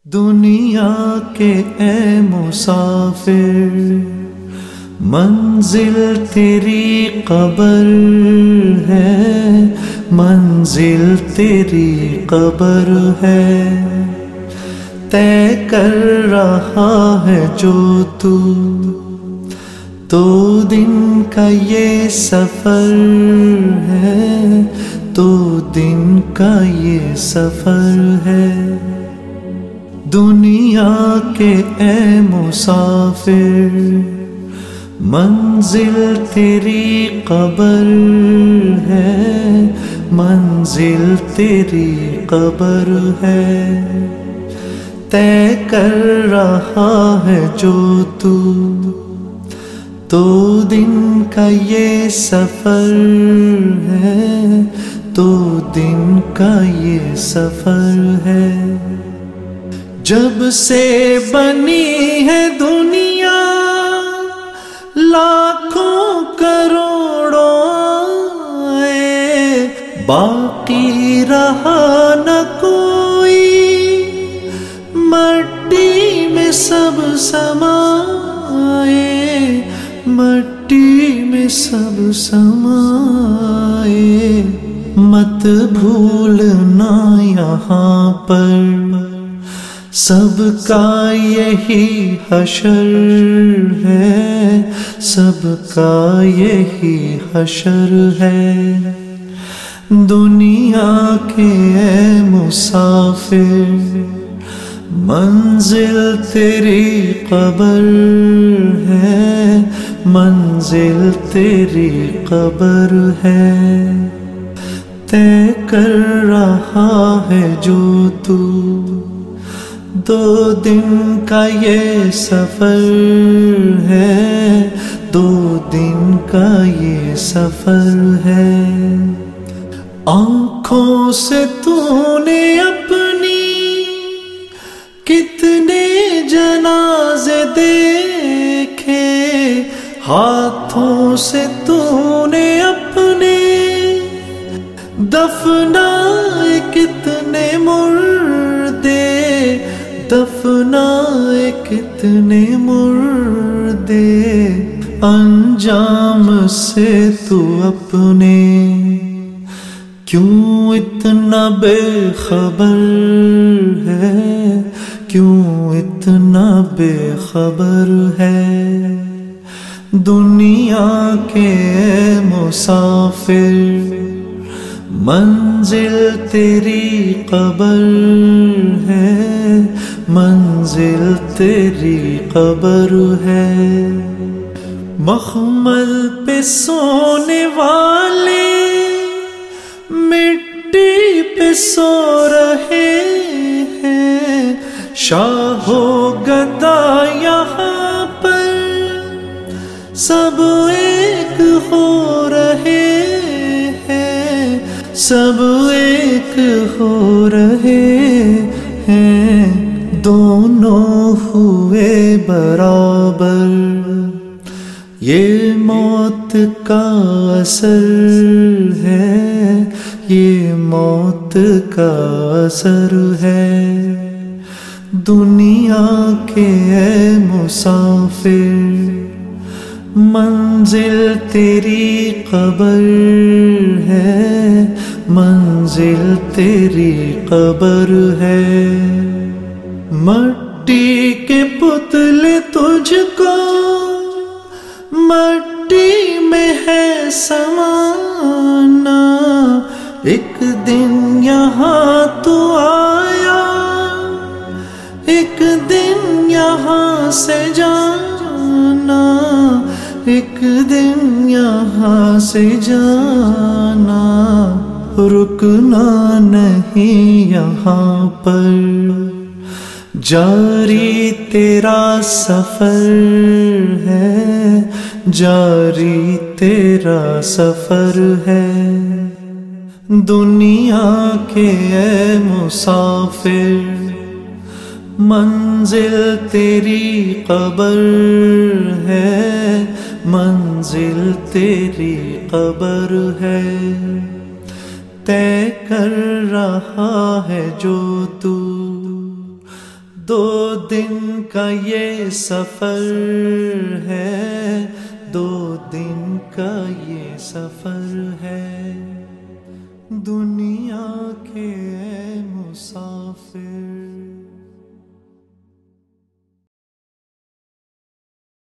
دنیا کے اے مسافر، منزل تیری قبر ہے، منزل تیری قبر ہے، طے کر رہا ہے جو تو دن کا یہ سفر ہے، تو دن کا یہ سفر ہے۔ دنیا کے اے مسافر، منزل تیری قبر ہے، منزل تیری قبر ہے، طے کر رہا ہے جو تو دن کا یہ سفر ہے، تو دن کا یہ سفر ہے۔ جب سے بنی ہے دنیا لاکھوں کروڑوں آئے، باقی رہا نہ کوئی، مٹی میں سب سمائے، مٹی میں سب سمائے۔ مت بھولنا یہاں پر سب کا یہی حشر ہے، سب کا یہی حشر ہے۔ دنیا کے اے مسافر، منزل تیری قبر ہے، منزل تیری قبر ہے، طے کر رہا ہے جو دو دن کا یہ سفر ہے، دو دن کا یہ سفر ہے۔ آنکھوں سے تو نے اپنی کتنے جنازے دیکھے، ہاتھوں سے تو نے اپنے دفنائے کتنے مردے، دفنائے کتنے مردے۔ انجام سے تو اپنے کیوں اتنا بے خبر ہے، کیوں اتنا بے خبر ہے۔ دنیا کے مسافر، منزل تیری قبر ہے، منزل تیری قبر ہے۔ مخمل پہ سونے والے مٹی پہ سو رہے ہیں، شاہ و گدا یہاں پر سب ایک ہو رہے ہیں، سب ایک ہو رہے ہیں، دونوں ہوئے برابر۔ یہ موت کا اثر ہے، یہ موت کا اثر ہے۔ دنیا کے اے مسافر، منزل تیری قبر ہے، منزل تیری قبر ہے۔ مٹی کے پتلے تجھ کو مٹی میں ہے سمانا، ایک دن یہاں تو آیا، ایک دن یہاں سے جانا، ایک دن یہاں سے جانا، رکنا نہیں یہاں پر، جاری تیرا سفر ہے، جاری تیرا سفر ہے۔ دنیا کے اے مسافر، منزل تیری قبر ہے، منزل تیری قبر ہے، طے کر رہا ہے جو دو دن کا یہ سفر ہے، 2 دن کا یہ سفر ہے، دنیا کے اے مسافر۔